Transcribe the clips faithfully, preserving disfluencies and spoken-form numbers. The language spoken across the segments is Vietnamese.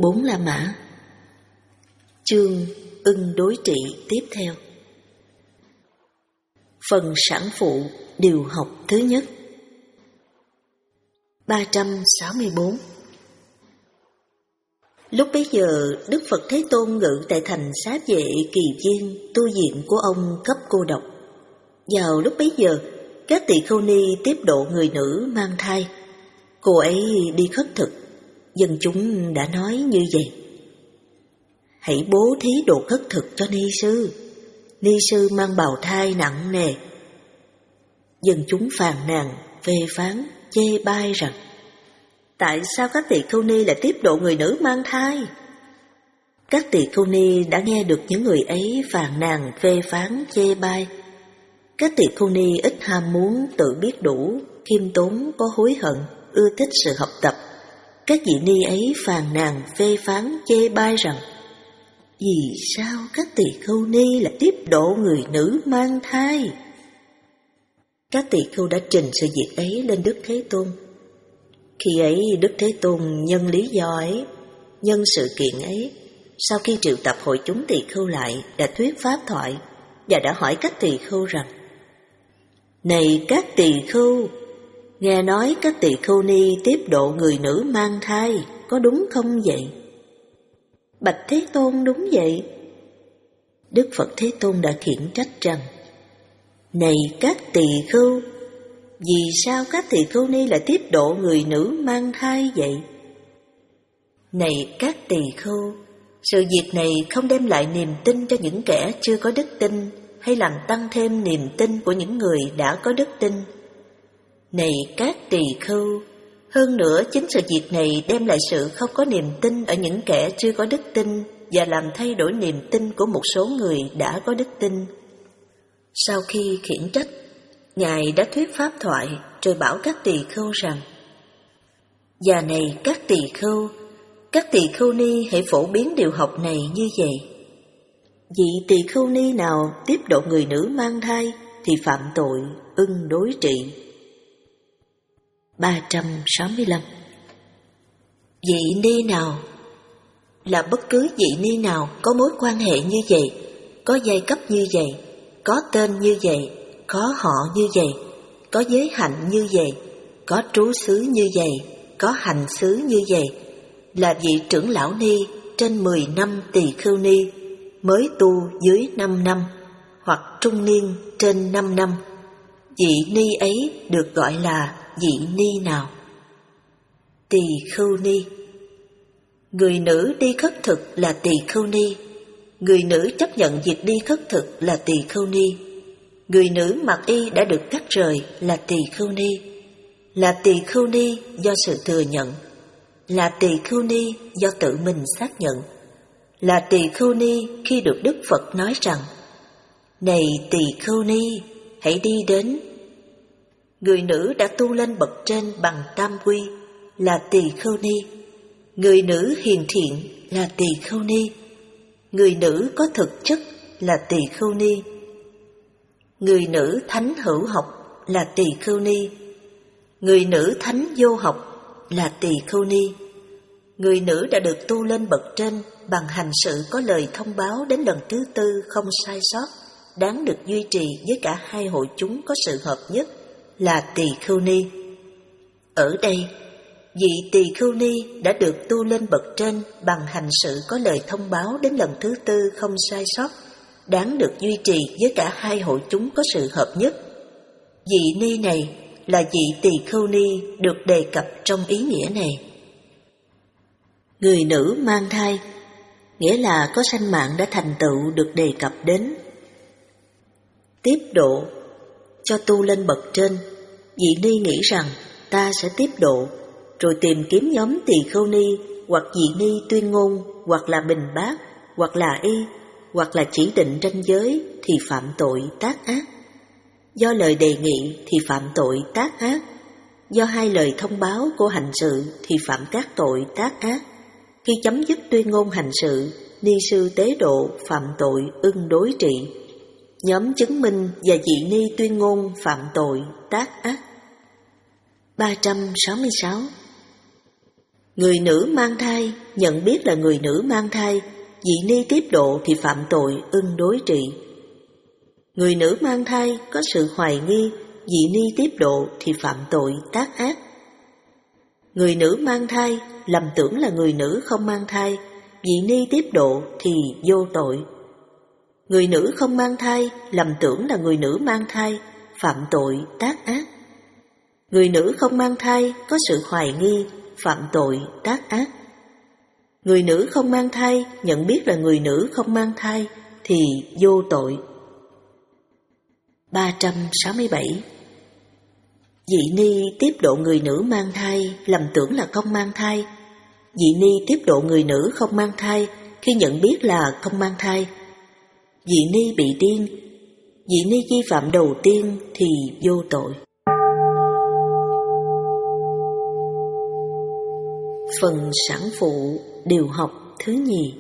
Bốn La Mã. Chương ưng đối trị tiếp theo. Phần sản phụ điều học thứ nhất. ba trăm sáu mươi bốn. Lúc bấy giờ, Đức Phật Thế Tôn ngự tại thành Xá Vệ Kỳ Viên, tu viện của ông cấp cô độc. Vào lúc bấy giờ, các tỳ khưu ni tiếp độ người nữ mang thai. Cô ấy đi khất thực, dân chúng đã nói như vậy: hãy bố thí đồ khất thực cho ni sư. Ni sư mang bào thai nặng nề. Dân chúng phàn nàn, phê phán, chê bai rằng: tại sao các tỳ khưu ni lại tiếp độ người nữ mang thai? Các tỳ khưu ni đã nghe được những người ấy phàn nàn, phê phán, chê bai. Các tỳ khưu ni ít ham muốn, tự biết đủ, khiêm tốn, có hối hận, ưa thích sự học tập. Các vị ni ấy phàn nàn, phê phán, chê bai rằng: vì sao các tỳ khưu ni lại tiếp độ người nữ mang thai? Các tỳ khưu đã trình sự việc ấy lên Đức Thế Tôn. Khi ấy Đức Thế Tôn nhân lý do ấy, nhân sự kiện ấy, sau khi triệu tập hội chúng tỳ khưu lại, đã thuyết pháp thoại và đã hỏi các tỳ khưu rằng: này các tỳ khưu, nghe nói các tỳ khưu ni tiếp độ người nữ mang thai, có đúng không vậy? Bạch Thế Tôn, đúng vậy. Đức Phật Thế Tôn đã khiển trách rằng: này các tỳ khưu, vì sao các tỳ khưu ni lại tiếp độ người nữ mang thai vậy? Này các tỳ khưu, sự việc này không đem lại niềm tin cho những kẻ chưa có đức tin, hay làm tăng thêm niềm tin của những người đã có đức tin. Này các tỳ khưu, hơn nữa chính sự việc này đem lại sự không có niềm tin ở những kẻ chưa có đức tin và làm thay đổi niềm tin của một số người đã có đức tin. Sau khi khiển trách, Ngài đã thuyết pháp thoại rồi bảo các tỳ khưu rằng: và này các tỳ khưu, các tỳ khưu ni hãy phổ biến điều học này như vậy. Vị tỳ khưu ni nào tiếp độ người nữ mang thai thì phạm tội ưng đối trị. ba trăm sáu mươi lăm. Vị ni nào là bất cứ vị ni nào có mối quan hệ như vậy, có giai cấp như vậy, có tên như vậy, có họ như vậy, có giới hạnh như vậy, có trú xứ như vậy, có hành xứ như vậy, là vị trưởng lão ni trên mười năm tỳ khưu ni, mới tu dưới năm năm, hoặc trung niên trên năm năm, vị ni ấy được gọi là vị ni nào? Tỳ khưu ni. Người nữ đi khất thực là tỳ khưu ni. Người nữ chấp nhận việc đi khất thực là tỳ khưu ni. Người nữ mặc y đã được cắt rời là tỳ khưu ni. Là tỳ khưu ni do sự thừa nhận. Là tỳ khưu ni do tự mình xác nhận. Là tỳ khưu ni khi được Đức Phật nói rằng: này tỳ khưu ni, hãy đi đến. Người nữ đã tu lên bậc trên bằng tam quy là tỳ khưu ni. Người nữ hiền thiện là tỳ khưu ni. Người nữ có thực chất là tỳ khưu ni. Người nữ thánh hữu học là tỳ khưu ni. Người nữ thánh vô học là tỳ khưu ni. Người nữ đã được tu lên bậc trên bằng hành sự có lời thông báo đến lần thứ tư không sai sót, đáng được duy trì với cả hai hội chúng có sự hợp nhất là tỳ khưu ni. Ở đây, vị tỳ khưu ni đã được tu lên bậc trên bằng hành sự có lời thông báo đến lần thứ tư không sai sót, đáng được duy trì với cả hai hội chúng có sự hợp nhất. Vị ni này là vị tỳ khưu ni được đề cập trong ý nghĩa này. Người nữ mang thai nghĩa là có sanh mạng đã thành tựu được đề cập đến. Tiếp độ cho tu lên bậc trên, vị ni nghĩ rằng ta sẽ tiếp độ, rồi tìm kiếm nhóm tỳ khưu ni hoặc vị ni tuyên ngôn, hoặc là bình bát, hoặc là y, hoặc là chỉ định ranh giới thì phạm tội tác ác. Do lời đề nghị thì phạm tội tác ác. Do hai lời thông báo của hành sự thì phạm các tội tác ác. Khi chấm dứt tuyên ngôn hành sự, ni sư tế độ phạm tội ưng đối trị. Nhóm chứng minh và vị ni tuyên ngôn phạm tội tác ác. ba trăm sáu mươi sáu. Người nữ mang thai nhận biết là người nữ mang thai, dị ni tiếp độ thì phạm tội ưng đối trị. Người nữ mang thai có sự hoài nghi, dị ni tiếp độ thì phạm tội tác ác. Người nữ mang thai lầm tưởng là người nữ không mang thai, dị ni tiếp độ thì vô tội. Người nữ không mang thai lầm tưởng là người nữ mang thai, phạm tội tác ác. Người nữ không mang thai có sự hoài nghi, phạm tội tác ác. Người nữ không mang thai nhận biết là người nữ không mang thai thì vô tội. ba trăm sáu mươi bảy. Dị ni tiếp độ người nữ mang thai lầm tưởng là không mang thai. Dị ni tiếp độ người nữ không mang thai khi nhận biết là không mang thai. Dị ni bị điên. Dị ni vi phạm đầu tiên thì vô tội. Phần sản phụ điều học thứ nhì.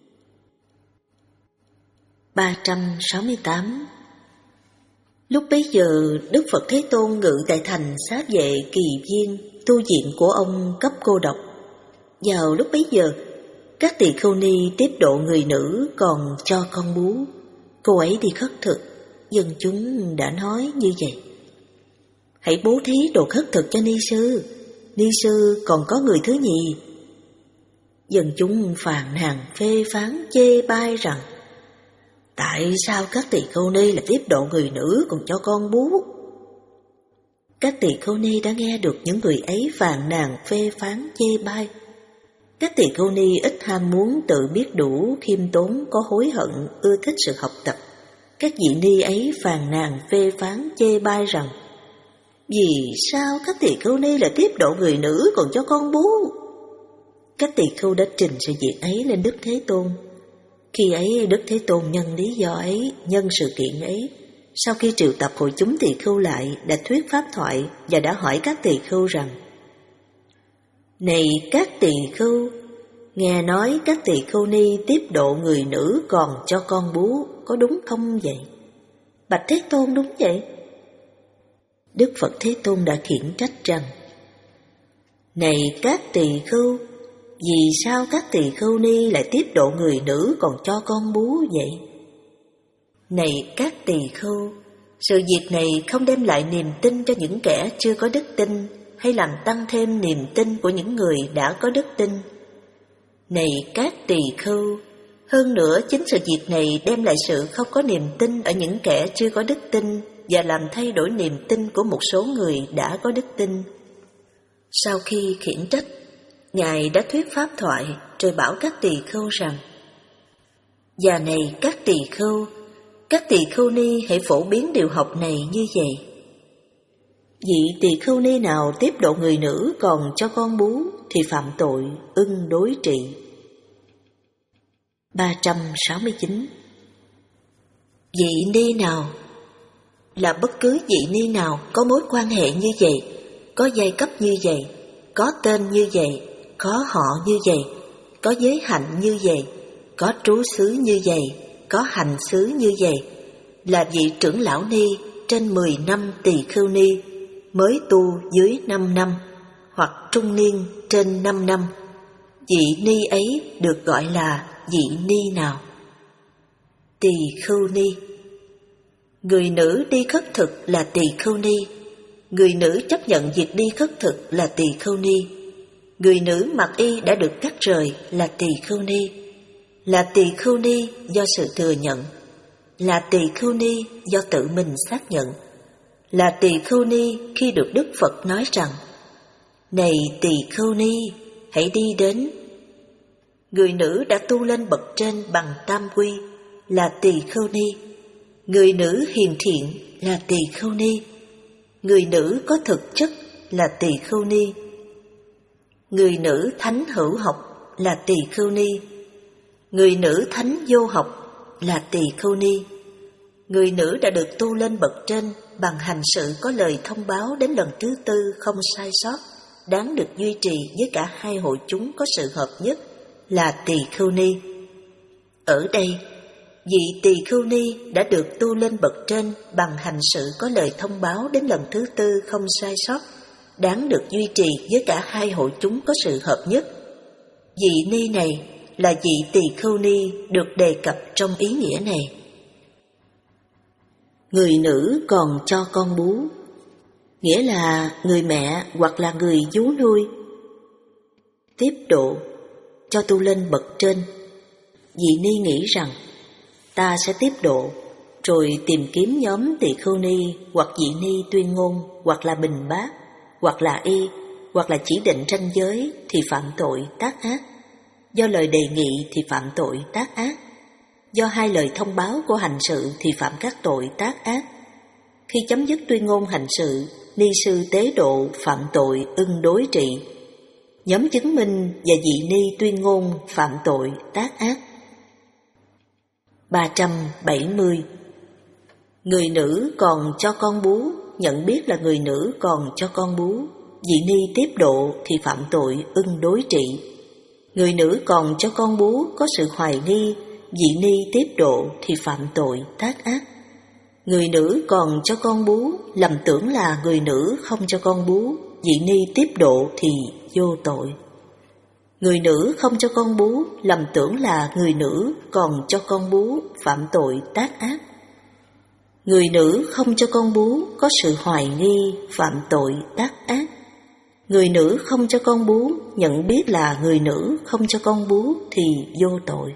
ba trăm sáu mươi tám. Lúc bấy giờ Đức Phật Thế Tôn ngự tại thành Xá Vệ Kỳ Viên, tu viện của ông Cấp Cô Độc. Vào lúc bấy giờ, các tỳ khưu ni tiếp độ người nữ còn cho con bú. Cô ấy đi khất thực, dân chúng đã nói như vậy: hãy bố thí đồ khất thực cho ni sư, ni sư còn có người thứ nhì. Dân chúng phàn nàn phê phán chê bai rằng: tại sao các tỳ khưu ni lại tiếp độ người nữ còn cho con bú? Các tỳ khưu ni đã nghe được những người ấy phàn nàn phê phán chê bai. Các tỳ khưu ni ít ham muốn tự biết đủ, khiêm tốn, có hối hận, ưa thích sự học tập. Các dị ni ấy phàn nàn phê phán chê bai rằng: vì sao các tỳ khưu ni lại tiếp độ người nữ còn cho con bú? Các tỳ khưu đã trình sự việc ấy lên Đức Thế Tôn. Khi ấy Đức Thế Tôn nhân lý do ấy, nhân sự kiện ấy, sau khi triệu tập hội chúng tỳ khưu lại, đã thuyết pháp thoại và đã hỏi các tỳ khưu rằng: này các tỳ khưu, nghe nói các tỳ khưu ni tiếp độ người nữ còn cho con bú, có đúng không vậy? Bạch Thế Tôn, đúng vậy. Đức Phật Thế Tôn đã khiển trách rằng: này các tỳ khưu, vì sao các tỳ khưu ni lại tiếp độ người nữ còn cho con bú vậy? Này các tỳ khưu, sự việc này không đem lại niềm tin cho những kẻ chưa có đức tin, hay làm tăng thêm niềm tin của những người đã có đức tin. Này các tỳ khưu, hơn nữa chính sự việc này đem lại sự không có niềm tin ở những kẻ chưa có đức tin và làm thay đổi niềm tin của một số người đã có đức tin. Sau khi khiển trách, Ngài đã thuyết pháp thoại rồi bảo các tỳ khưu rằng: và này các tỳ khưu, các tỳ khưu ni hãy phổ biến điều học này như vậy. Vị tỳ khưu ni nào tiếp độ người nữ còn cho con bú thì phạm tội ưng đối trị. ba trăm sáu mươi chín. Vị ni nào là bất cứ vị ni nào có mối quan hệ như vậy, có giai cấp như vậy, có tên như vậy, có họ như vậy, có giới hạnh như vậy, có trú xứ như vậy, có hành xứ như vậy, là vị trưởng lão ni trên mười năm tỳ khưu ni, mới tu dưới năm năm, hoặc trung niên trên năm năm, vị ni ấy được gọi là vị ni nào? Tỳ khưu ni. Người nữ đi khất thực là tỳ khưu ni. Người nữ chấp nhận việc đi khất thực là tỳ khưu ni. Người nữ mặc y đã được cắt rời là tỳ khưu ni. Là tỳ khưu ni do sự thừa nhận. Là tỳ khưu ni do tự mình xác nhận. Là tỳ khưu ni khi được Đức Phật nói rằng: này tỳ khưu ni, hãy đi đến. Người nữ đã tu lên bậc trên bằng tam quy là tỳ khưu ni. Người nữ hiền thiện là tỳ khưu ni. Người nữ có thực chất là tỳ khưu ni. Người nữ thánh hữu học là tỳ khưu ni. Người nữ thánh vô học là tỳ khưu ni. Người nữ đã được tu lên bậc trên bằng hành sự có lời thông báo đến lần thứ tư không sai sót, đáng được duy trì với cả hai hội chúng có sự hợp nhất là tỳ khưu ni. Ở đây, vị tỳ khưu ni đã được tu lên bậc trên bằng hành sự có lời thông báo đến lần thứ tư không sai sót, đáng được duy trì với cả hai hội chúng có sự hợp nhất. Vị ni này là vị Tỳ Khưu ni được đề cập trong ý nghĩa này. Người nữ còn cho con bú, nghĩa là người mẹ hoặc là người vú nuôi. Tiếp độ, cho tu lên bậc trên. Vị ni nghĩ rằng ta sẽ tiếp độ, rồi tìm kiếm nhóm Tỳ Khưu ni hoặc vị ni tuyên ngôn, hoặc là bình bát, hoặc là y, hoặc là chỉ định ranh giới thì phạm tội tác ác. Do lời đề nghị thì phạm tội tác ác. Do hai lời thông báo của hành sự thì phạm các tội tác ác. Khi chấm dứt tuyên ngôn hành sự, ni sư tế độ phạm tội ưng đối trị. Nhóm chứng minh và vị ni tuyên ngôn phạm tội tác ác. ba trăm bảy mươi. Người nữ còn cho con bú, nhận biết là người nữ còn cho con bú. Vị ni tiếp độ thì phạm tội ưng đối trị. Người nữ còn cho con bú có sự hoài nghi, vị ni tiếp độ thì phạm tội tác ác. Người nữ còn cho con bú, lầm tưởng là người nữ không cho con bú, vị ni tiếp độ thì vô tội. Người nữ không cho con bú, lầm tưởng là người nữ còn cho con bú, phạm tội tác ác. Người nữ không cho con bú có sự hoài nghi, phạm tội tác ác. Người nữ không cho con bú, nhận biết là người nữ không cho con bú thì vô tội.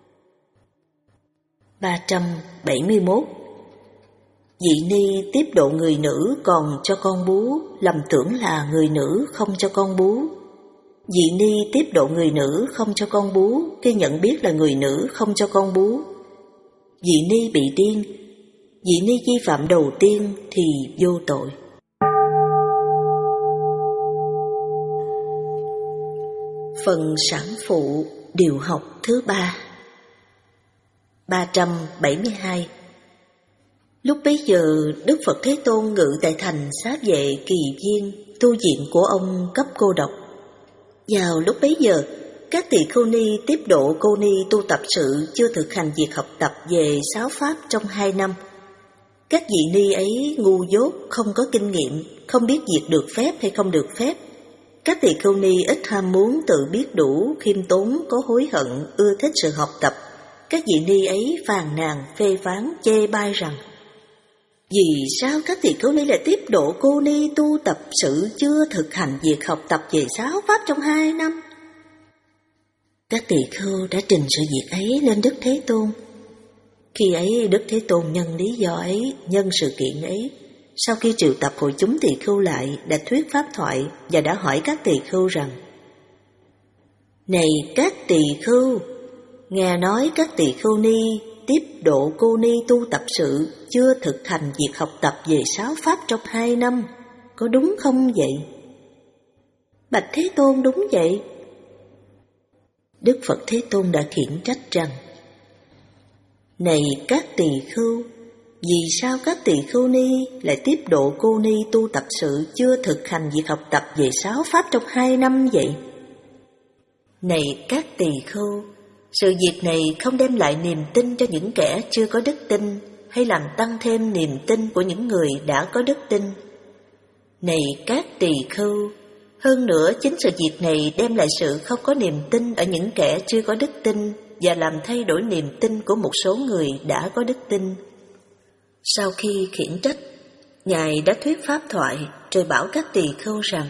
ba trăm bảy mươi mốt. Vị ni tiếp độ người nữ còn cho con bú, lầm tưởng là người nữ không cho con bú. Vị ni tiếp độ người nữ không cho con bú, khi nhận biết là người nữ không cho con bú. Vị ni bị điên, vị ni vi phạm đầu tiên thì vô tội. Phần sản phụ điều học thứ ba. ba trăm bảy mươi hai. Lúc bấy giờ, Đức Phật Thế Tôn ngự tại thành Xá Vệ Kỳ Viên, tu viện của ông cấp cô độc. Vào lúc bấy giờ, các tỳ khưu ni tiếp độ cô ni tu tập sự chưa thực hành việc học tập về sáu pháp trong hai năm. Các vị ni ấy ngu dốt, không có kinh nghiệm, không biết việc được phép hay không được phép. Các tỳ khưu ni ít ham muốn, tự biết đủ, khiêm tốn, có hối hận, ưa thích sự học tập. Các vị ni ấy phàn nàn, phê phán, chê bai rằng: vì sao các tỳ khưu ni lại tiếp độ cô ni tu tập sự chưa thực hành việc học tập về sáu pháp trong hai năm? Các tỳ khưu đã trình sự việc ấy lên Đức Thế Tôn. Khi ấy Đức Thế Tôn nhân lý do ấy, nhân sự kiện ấy, sau khi triệu tập hội chúng tỳ khưu lại, đã thuyết pháp thoại và đã hỏi các tỳ khưu rằng: này các tỳ khưu, nghe nói các tỳ khưu ni tiếp độ cô ni tu tập sự chưa thực hành việc học tập về sáu pháp trong hai năm, có đúng không vậy? Bạch Thế Tôn, đúng vậy. Đức Phật Thế Tôn đã khiển trách rằng: này các tỳ khưu, vì sao các tỳ khưu ni lại tiếp độ cô ni tu tập sự chưa thực hành việc học tập về sáu pháp trong hai năm vậy? Này các tỳ khưu, sự việc này không đem lại niềm tin cho những kẻ chưa có đức tin, hay làm tăng thêm niềm tin của những người đã có đức tin. Này các tỳ khưu, hơn nữa chính sự việc này đem lại sự không có niềm tin ở những kẻ chưa có đức tin và làm thay đổi niềm tin của một số người đã có đức tin. Sau khi khiển trách, Ngài đã thuyết pháp thoại rồi bảo các tỳ khưu rằng: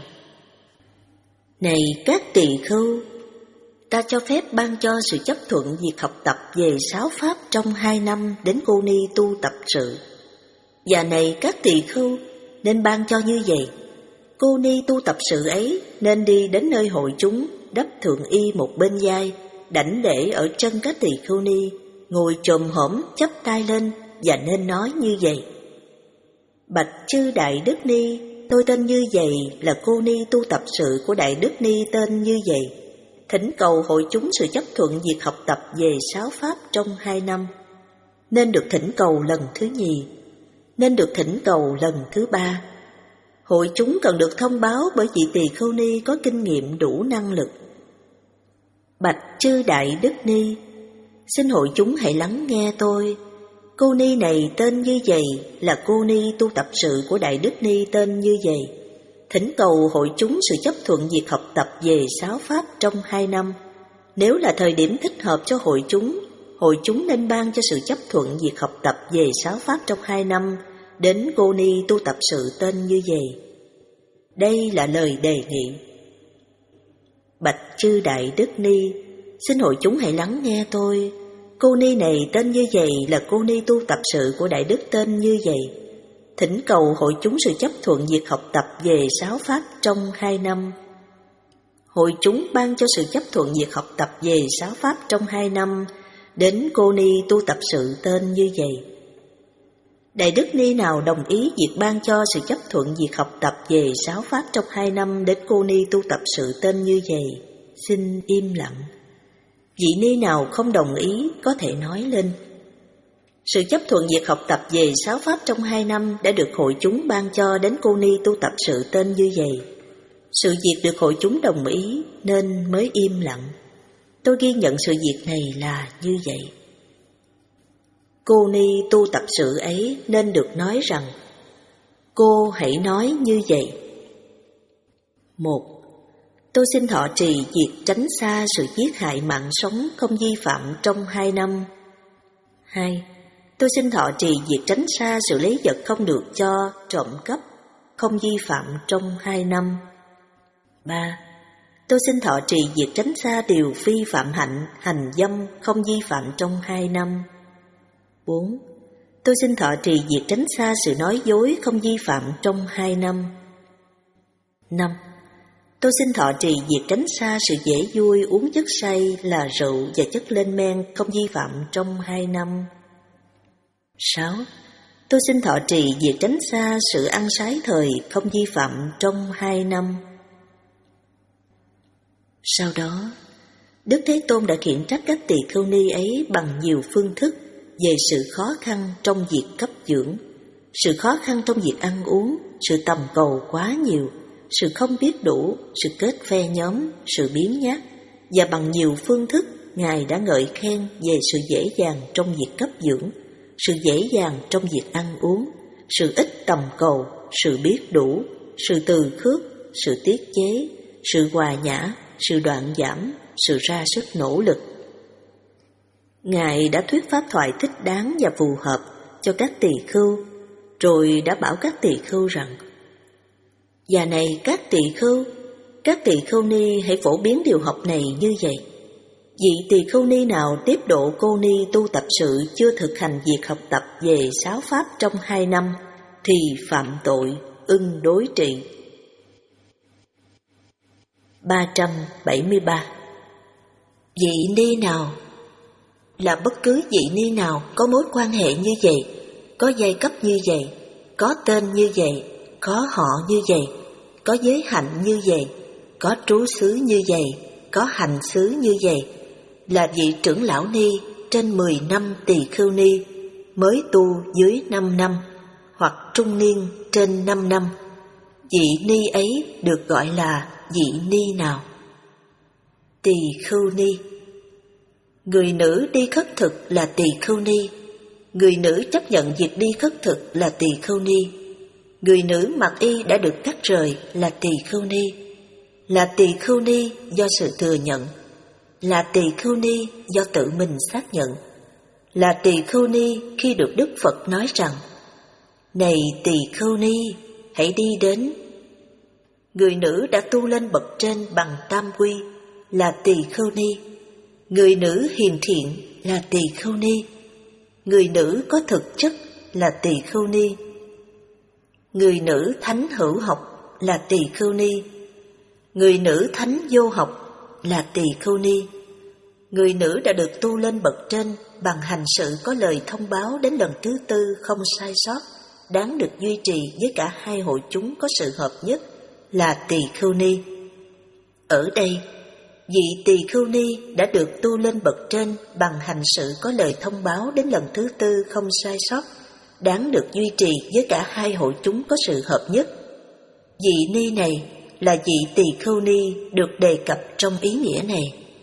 này các tỳ khưu, ta cho phép ban cho sự chấp thuận việc học tập về sáu pháp trong hai năm đến cô ni tu tập sự. Và này các tỳ khưu, nên ban cho như vậy. Cô ni tu tập sự ấy nên đi đến nơi hội chúng, đắp thượng y một bên vai, đảnh lễ ở chân các tỳ khưu ni, ngồi chồm hổm chắp tay lên và nên nói như vậy: bạch chư Đại Đức Ni, tôi tên như vậy là cô ni tu tập sự của Đại Đức Ni tên như vậy. Thỉnh cầu hội chúng sự chấp thuận việc học tập về sáu pháp trong hai năm. Nên được thỉnh cầu lần thứ nhì, nên được thỉnh cầu lần thứ ba. Hội chúng cần được thông báo bởi vị tỳ khưu ni có kinh nghiệm đủ năng lực. Bạch chư Đại Đức Ni, xin hội chúng hãy lắng nghe tôi. Cô ni này tên như vậy là cô ni tu tập sự của Đại Đức Ni tên như vậy. thỉnh cầu hội chúng sự chấp thuận việc học tập về giáo pháp trong hai năm. Nếu là thời điểm thích hợp cho hội chúng, hội chúng nên ban cho sự chấp thuận việc học tập về giáo pháp trong hai năm đến cô ni tu tập sự tên như vậy. Đây là lời đề nghị. Bạch chư Đại Đức Ni, xin hội chúng hãy lắng nghe tôi. Cô ni này tên như vậy là cô ni tu tập sự của Đại Đức tên như vậy. Thỉnh cầu hội chúng sự chấp thuận việc học tập về giáo pháp trong hai năm. Hội chúng ban cho sự chấp thuận việc học tập về giáo pháp trong hai năm đến cô ni tu tập sự tên như vậy. Đại Đức Ni nào đồng ý việc ban cho sự chấp thuận việc học tập về giáo pháp trong hai năm đến cô ni tu tập sự tên như vậy, xin im lặng. Vị ni nào không đồng ý có thể nói lên. Sự chấp thuận việc học tập về giáo pháp trong hai năm đã được hội chúng ban cho đến cô ni tu tập sự tên như vậy. Sự việc được hội chúng đồng ý nên mới im lặng. Tôi ghi nhận sự việc này là như vậy. Cô ni tu tập sự ấy nên được nói rằng, cô hãy nói như vậy. Một, tôi xin thọ trì việc tránh xa sự giết hại mạng sống không vi phạm trong hai năm. Hai, tôi xin thọ trì việc tránh xa sự lấy vật không được cho, trộm cắp, không vi phạm trong hai năm. Ba, tôi xin thọ trì việc tránh xa điều phi phạm hạnh, hành dâm, không vi phạm trong hai năm. Bốn, tôi xin thọ trì việc tránh xa sự nói dối, không vi phạm trong hai năm. Năm, tôi xin thọ trì việc tránh xa sự dễ vui, uống chất say là rượu và chất lên men, không vi phạm trong hai năm. Sáu, tôi xin thọ trì việc tránh xa sự ăn sái thời, không vi phạm trong hai năm. Sau đó, Đức Thế Tôn đã khiển trách các tỳ khưu ni ấy bằng nhiều phương thức về sự khó khăn trong việc cấp dưỡng, sự khó khăn trong việc ăn uống, sự tầm cầu quá nhiều, sự không biết đủ, sự kết phe nhóm, sự biếng nhác, và bằng nhiều phương thức Ngài đã ngợi khen về sự dễ dàng trong việc cấp dưỡng, sự dễ dàng trong việc ăn uống, sự ít tầm cầu, sự biết đủ, sự từ khước, sự tiết chế, sự hòa nhã, sự đoạn giảm, sự ra sức nỗ lực. Ngài đã thuyết pháp thoại thích đáng và phù hợp cho các tỳ khưu, rồi đã bảo các tỳ khưu rằng: Và này các tỳ khưu, các tỳ khưu ni hãy phổ biến điều học này như vậy. Vị tỳ khưu ni nào tiếp độ cô ni tu tập sự chưa thực hành việc học tập về sáu pháp trong hai năm thì phạm tội, ưng đối trị. ba trăm bảy mươi ba. Vị ni nào là bất cứ vị ni nào có mối quan hệ như vậy, có giai cấp như vậy, có tên như vậy, có họ như vậy, có giới hạnh như vậy, có trú xứ như vậy, có hành xứ như vậy, là vị trưởng lão ni trên mười năm tỳ khưu ni, mới tu dưới năm năm, hoặc trung niên trên năm năm. Vị ni ấy được gọi là vị ni nào? Tỳ khưu ni. Người nữ đi khất thực là tỳ khưu ni. Người nữ chấp nhận việc đi khất thực là tỳ khưu ni. Người nữ mặc y đã được cắt rời là tỳ khưu ni. Là tỳ khưu ni do sự thừa nhận. Là tỳ khưu ni do tự mình xác nhận. Là tỳ khưu ni khi được Đức Phật nói rằng: Này tỳ khưu ni, hãy đi đến. Người nữ đã tu lên bậc trên bằng tam quy là tỳ khưu ni. Người nữ hiền thiện là tỳ khưu ni. Người nữ có thực chất là tỳ khưu ni. Người nữ thánh hữu học là tỳ khưu ni. Người nữ thánh vô học là tỳ khưu ni. Người nữ đã được tu lên bậc trên bằng hành sự có lời thông báo đến lần thứ tư không sai sót, đáng được duy trì với cả hai hội chúng có sự hợp nhất là tỳ khưu ni. Ở đây, vị tỳ khưu ni đã được tu lên bậc trên bằng hành sự có lời thông báo đến lần thứ tư không sai sót, đáng được duy trì với cả hai hội chúng có sự hợp nhất. Vị ni này là vị tỳ khưu ni được đề cập trong ý nghĩa này.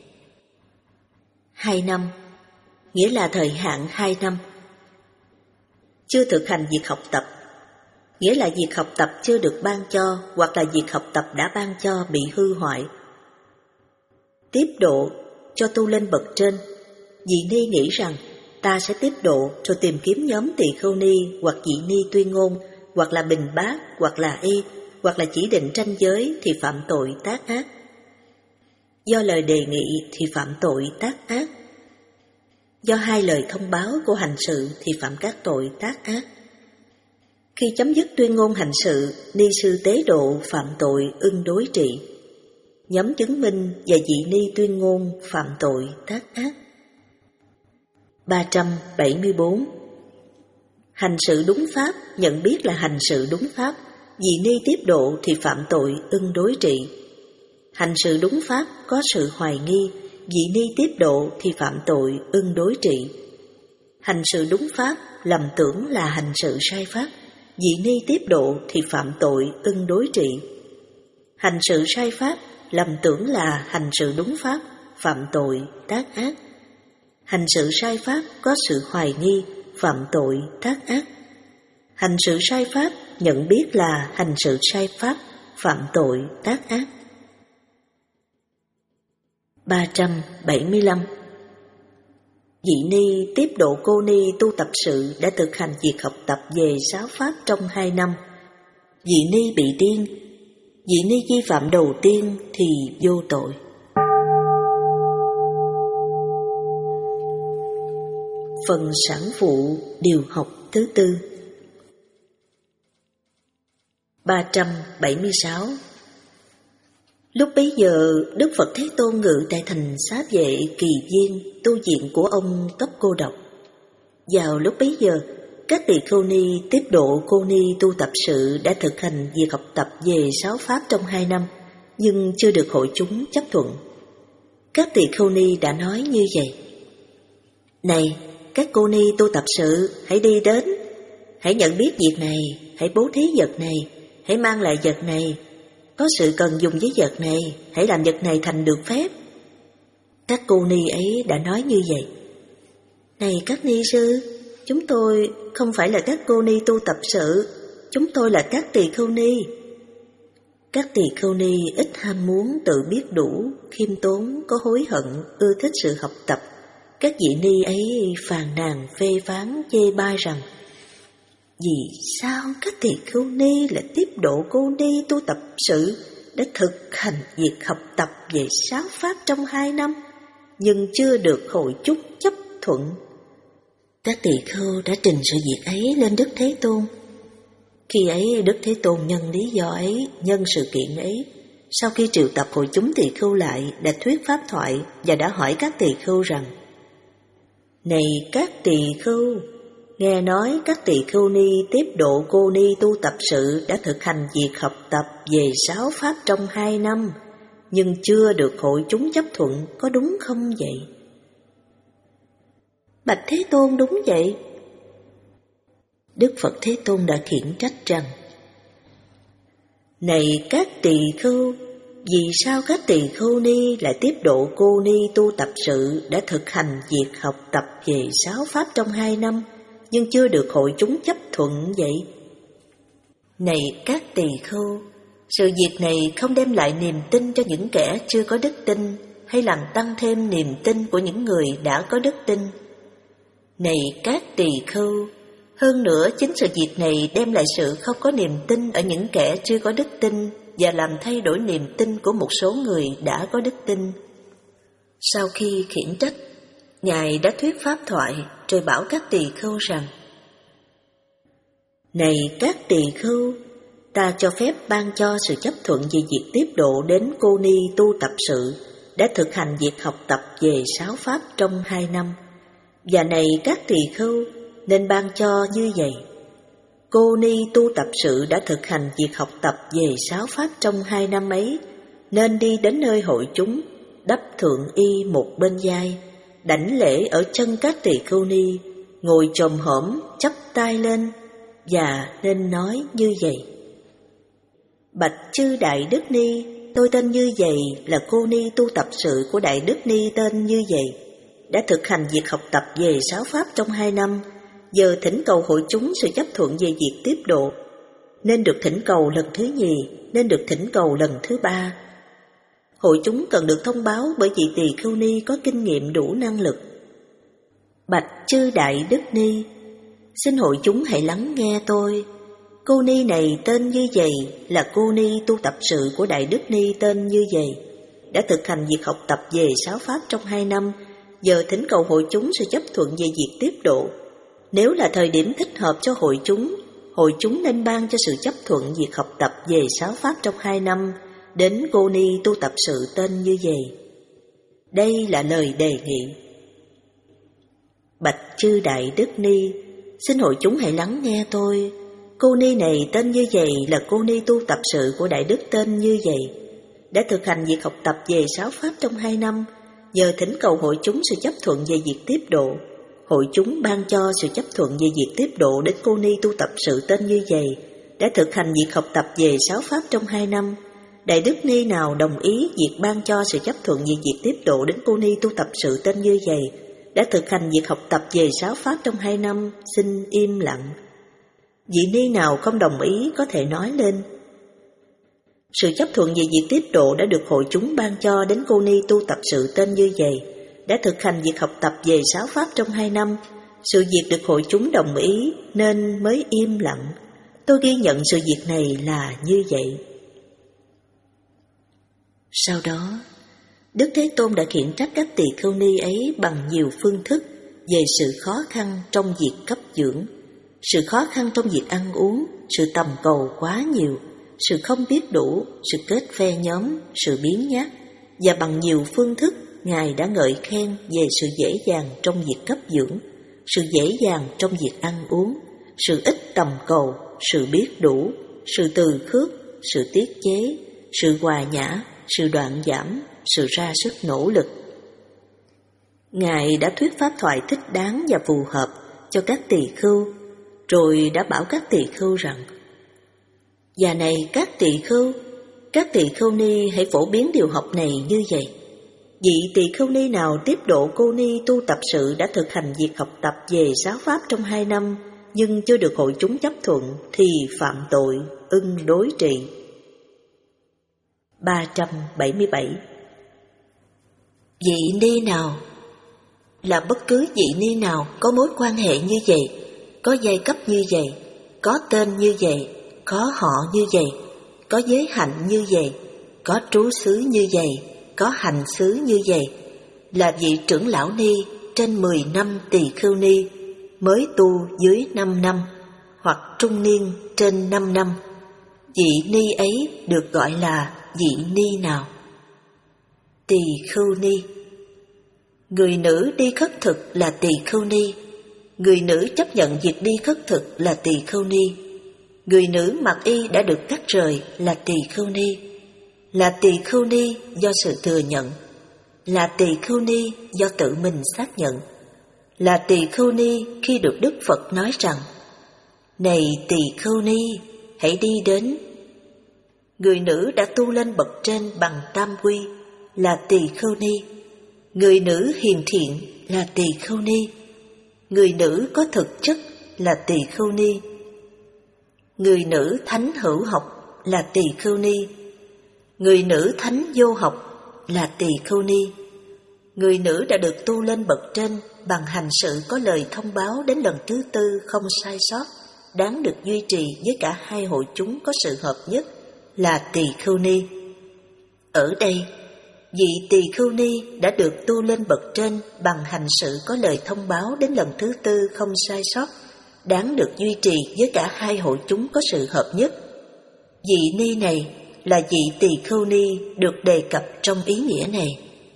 Hai năm, nghĩa là thời hạn hai năm. Chưa thực hành việc học tập. nghĩa là việc học tập chưa được ban cho hoặc là việc học tập đã ban cho bị hư hoại. Tiếp độ cho tu lên bậc trên. Dị ni nghĩ rằng ta sẽ tiếp độ rồi tìm kiếm nhóm tỳ khưu ni hoặc dị ni tuyên ngôn, hoặc là bình bát, hoặc là y, hoặc là chỉ định tranh giới thì phạm tội tác ác. Do lời đề nghị thì phạm tội tác ác. Do hai lời thông báo của hành sự thì phạm các tội tác ác. Khi chấm dứt tuyên ngôn hành sự, ni sư tế độ phạm tội ưng đối trị. Nhóm chứng minh và dị ni tuyên ngôn phạm tội tác ác. ba trăm bảy mươi bốn. Hành sự đúng pháp, nhận biết là hành sự đúng pháp, dị ni tiếp độ thì phạm tội ưng đối trị. Hành sự đúng pháp có sự hoài nghi, dị ni tiếp độ thì phạm tội ưng đối trị. Hành sự đúng pháp, lầm tưởng là hành sự sai pháp, dị ni tiếp độ thì phạm tội ưng đối trị. Hành sự sai pháp, lầm tưởng là hành sự đúng pháp, phạm tội tác ác. Hành sự sai pháp có sự hoài nghi, phạm tội tác ác. Hành sự sai pháp, nhận biết là hành sự sai pháp, phạm tội tác ác. ba trăm bảy mươi lăm. Dị ni tiếp độ cô ni tu tập sự đã thực hành việc học tập về sáu pháp trong hai năm. Dị ni bị điên. Dị ni vi phạm đầu tiên thì vô tội. Phần sản phụ điều học thứ tư. ba trăm bảy mươi sáu. Lúc bấy giờ, Đức Phật Thế Tôn ngự tại thành Xá Vệ Kỳ Viên, tu viện của ông Cấp Cô Độc. Vào lúc bấy giờ, các tỳ khưu ni tiếp độ cô ni tu tập sự đã thực hành việc học tập về sáu pháp trong hai năm, nhưng chưa được hội chúng chấp thuận. Các tỳ khưu ni đã nói như vậy: Này, các cô ni tu tập sự, hãy đi đến, hãy nhận biết việc này, hãy bố thí vật này, hãy mang lại vật này. Có sự cần dùng với vật này, hãy làm vật này thành được phép. Các cô ni ấy đã nói như vậy. Này các ni sư, chúng tôi không phải là các cô ni tu tập sự, chúng tôi là các tỳ khưu ni. Các tỳ khưu ni ít ham muốn, tự biết đủ, khiêm tốn, có hối hận, ưa thích sự học tập. Các vị ni ấy phàn nàn phê phán chê bai rằng: Vì sao các tỳ khưu ni lại tiếp độ cô ni tu tập sự đã thực hành việc học tập về sáu pháp trong hai năm, nhưng chưa được hội chúng chấp thuận? Các tỳ khưu đã trình sự việc ấy lên Đức Thế Tôn. Khi ấy Đức Thế Tôn nhân lý do ấy, nhân sự kiện ấy, sau khi triệu tập hội chúng tỳ khưu lại, đã thuyết pháp thoại và đã hỏi các tỳ khưu rằng: Này các tỳ khưu, nghe nói các tỳ khưu ni tiếp độ cô ni tu tập sự đã thực hành việc học tập về sáu pháp trong hai năm, nhưng chưa được hội chúng chấp thuận, có đúng không vậy? Bạch Thế Tôn, đúng vậy. Đức Phật Thế Tôn đã khiển trách rằng: Này các tỳ khưu, vì sao các tỳ khưu ni lại tiếp độ cô ni tu tập sự đã thực hành việc học tập về sáu pháp trong hai năm, nhưng chưa được hội chúng chấp thuận vậy? Này các tỳ khưu, sự việc này không đem lại niềm tin cho những kẻ chưa có đức tin, hay làm tăng thêm niềm tin của những người đã có đức tin. Này các tỳ khưu, hơn nữa chính sự việc này đem lại sự không có niềm tin ở những kẻ chưa có đức tin và làm thay đổi niềm tin của một số người đã có đức tin. Sau khi khiển trách, Ngài đã thuyết pháp thoại rồi bảo các tỳ khưu rằng: Này các tỳ khưu, ta cho phép ban cho sự chấp thuận về việc tiếp độ đến cô ni tu tập sự đã thực hành việc học tập về sáu pháp trong hai năm. Và này các tỳ khưu, nên ban cho như vậy: cô ni tu tập sự đã thực hành việc học tập về sáu pháp trong hai năm ấy, nên đi đến nơi hội chúng, đắp thượng y một bên vai, đảnh lễ ở chân các tỳ khưu ni, ngồi chồm hổm chắp tay lên, và nên nói như vậy: Bạch chư Đại Đức Ni, tôi tên như vậy là cô ni tu tập sự của Đại Đức Ni tên như vậy, đã thực hành việc học tập về sáu pháp trong hai năm, giờ thỉnh cầu hội chúng sự chấp thuận về việc tiếp độ. nên được thỉnh cầu lần thứ nhì, nên được thỉnh cầu lần thứ ba. Hội chúng cần được thông báo bởi vị Tỳ Khưu Ni có kinh nghiệm đủ năng lực. Bạch chư Đại Đức Ni, xin hội chúng hãy lắng nghe tôi. Cô Ni này tên như vậy là cô Ni tu tập sự của Đại Đức Ni tên như vậy, đã thực hành việc học tập về sáu pháp trong hai năm, giờ thỉnh cầu hội chúng sự chấp thuận về việc tiếp độ. Nếu là thời điểm thích hợp cho hội chúng, hội chúng nên ban cho sự chấp thuận việc học tập về sáu pháp trong hai năm đến cô Ni tu tập sự tên như vậy. Đây là lời đề nghị. Bạch chư Đại Đức Ni, xin hội chúng hãy lắng nghe tôi. Cô Ni này tên như vậy là cô Ni tu tập sự của Đại Đức tên như vậy, đã thực hành việc học tập về sáu pháp trong hai năm, giờ thỉnh cầu hội chúng sự chấp thuận về việc tiếp độ. Hội chúng ban cho sự chấp thuận về việc tiếp độ đến cô Ni tu tập sự tên như vậy, đã thực hành việc học tập về sáu pháp trong hai năm. Đại Đức Ni nào đồng ý việc ban cho sự chấp thuận về việc tiếp độ đến cô Ni tu tập sự tên như vậy, đã thực hành việc học tập về sáu pháp trong hai năm, xin im lặng. Vị Ni nào không đồng ý có thể nói lên. Sự chấp thuận về việc tiếp độ đã được hội chúng ban cho đến cô Ni tu tập sự tên như vậy, đã thực hành việc học tập về sáu pháp trong hai năm. Sự việc được hội chúng đồng ý nên mới im lặng. Tôi ghi nhận sự việc này là như vậy. Sau đó, Đức Thế Tôn đã khiển trách các tỳ khưu ni ấy bằng nhiều phương thức về sự khó khăn trong việc cấp dưỡng, sự khó khăn trong việc ăn uống, sự tầm cầu quá nhiều, sự không biết đủ, sự kết phe nhóm, sự biếng nhác, và bằng nhiều phương thức Ngài đã ngợi khen về sự dễ dàng trong việc cấp dưỡng, sự dễ dàng trong việc ăn uống, sự ít tầm cầu, sự biết đủ, sự từ khước, sự tiết chế, sự hòa nhã, sự đoạn giảm, sự ra sức nỗ lực. Ngài đã thuyết pháp thoại thích đáng và phù hợp cho các tỳ khưu, rồi đã bảo các tỳ khưu rằng: Và này các tỳ khưu, các tỳ khưu ni hãy phổ biến điều học này như vậy. Vị tỳ khưu ni nào tiếp độ cô ni tu tập sự đã thực hành việc học tập về sáu pháp trong hai năm, nhưng chưa được hội chúng chấp thuận thì phạm tội, ưng đối trị. ba trăm bảy mươi bảy. Vị ni nào là bất cứ vị ni nào có mối quan hệ như vậy, có giai cấp như vậy, có tên như vậy, có họ như vậy, có giới hạnh như vậy, có trú xứ như vậy, có hành xứ như vậy, là vị trưởng lão ni trên mười năm tỳ khưu ni, mới tu dưới năm năm, hoặc trung niên trên năm năm. Vị ni ấy được gọi là vị ni nào? Tỳ khưu ni. Người nữ đi khất thực là tỳ khưu ni. Người nữ chấp nhận việc đi khất thực là tỳ khưu ni. Người nữ mặc y đã được cắt rời là tỳ khưu ni. Là tỳ khưu ni do sự thừa nhận. Là tỳ khưu ni do tự mình xác nhận. Là tỳ khưu ni khi được Đức Phật nói rằng: Này tỳ khưu ni, hãy đi đến. Người nữ đã tu lên bậc trên bằng tam quy là tỳ khưu ni. Người nữ hiền thiện là tỳ khưu ni. Người nữ có thực chất là tỳ khưu ni. Người nữ thánh hữu học là tỳ khưu ni. Người nữ thánh vô học là tỳ khưu ni. Người nữ đã được tu lên bậc trên bằng hành sự có lời thông báo đến lần thứ tư không sai sót, đáng được duy trì với cả hai hội chúng có sự hợp nhất là tỳ khưu ni. Ở đây, vị tỳ khưu ni đã được tu lên bậc trên bằng hành sự có lời thông báo đến lần thứ tư không sai sót, đáng được duy trì với cả hai hội chúng có sự hợp nhất. Vị ni này là vị tỳ khưu ni được đề cập trong ý nghĩa này.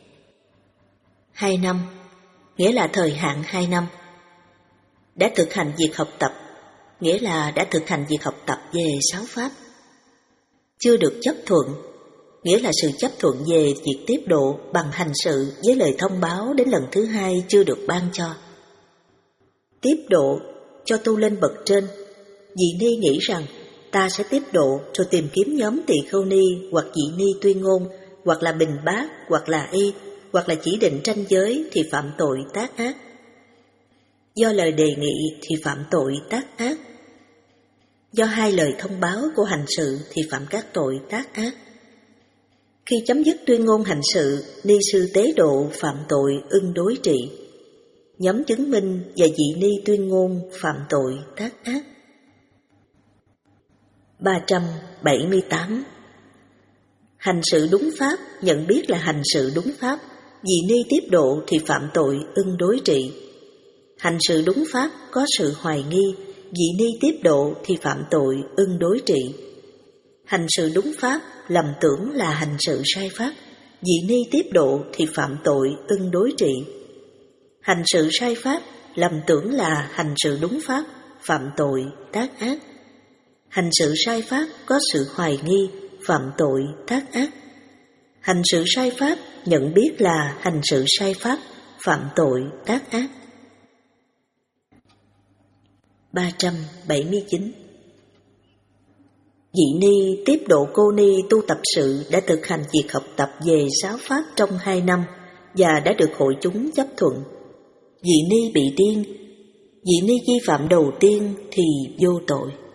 Hai năm, nghĩa là thời hạn hai năm. Đã thực hành việc học tập, nghĩa là đã thực hành việc học tập về sáu pháp. Chưa được chấp thuận, nghĩa là sự chấp thuận về việc tiếp độ bằng hành sự với lời thông báo đến lần thứ hai chưa được ban cho. Tiếp độ cho tu lên bậc trên, vị ni nghĩ rằng ta sẽ tiếp độ rồi tìm kiếm nhóm tỳ khưu ni hoặc vị ni tuyên ngôn, hoặc là bình bát, hoặc là y, hoặc là chỉ định tranh giới thì phạm tội tác ác. Do lời đề nghị thì phạm tội tác ác. Do hai lời thông báo của hành sự thì phạm các tội tác ác. Khi chấm dứt tuyên ngôn hành sự, ni sư tế độ phạm tội ưng đối trị. Nhóm chứng minh và vị ni tuyên ngôn phạm tội tác ác. ba trăm bảy mươi tám. Hành sự đúng pháp, nhận biết là hành sự đúng pháp, vị ni tiếp độ thì phạm tội ưng đối trị. Hành sự đúng pháp có sự hoài nghi, vị ni tiếp độ thì phạm tội ưng đối trị. Hành sự đúng pháp, lầm tưởng là hành sự sai pháp, vị ni tiếp độ thì phạm tội ưng đối trị. Hành sự sai pháp, lầm tưởng là hành sự đúng pháp, phạm tội tác ác. Hành sự sai pháp có sự hoài nghi, phạm tội tác ác. Hành sự sai pháp, nhận biết là hành sự sai pháp, phạm tội tác ác. ba trăm bảy mươi chín. Vị ni tiếp độ cô ni tu tập sự đã thực hành việc học tập về sáu pháp trong hai năm và đã được hội chúng chấp thuận. Vị ni bị điên, vị ni vi phạm đầu tiên thì vô tội.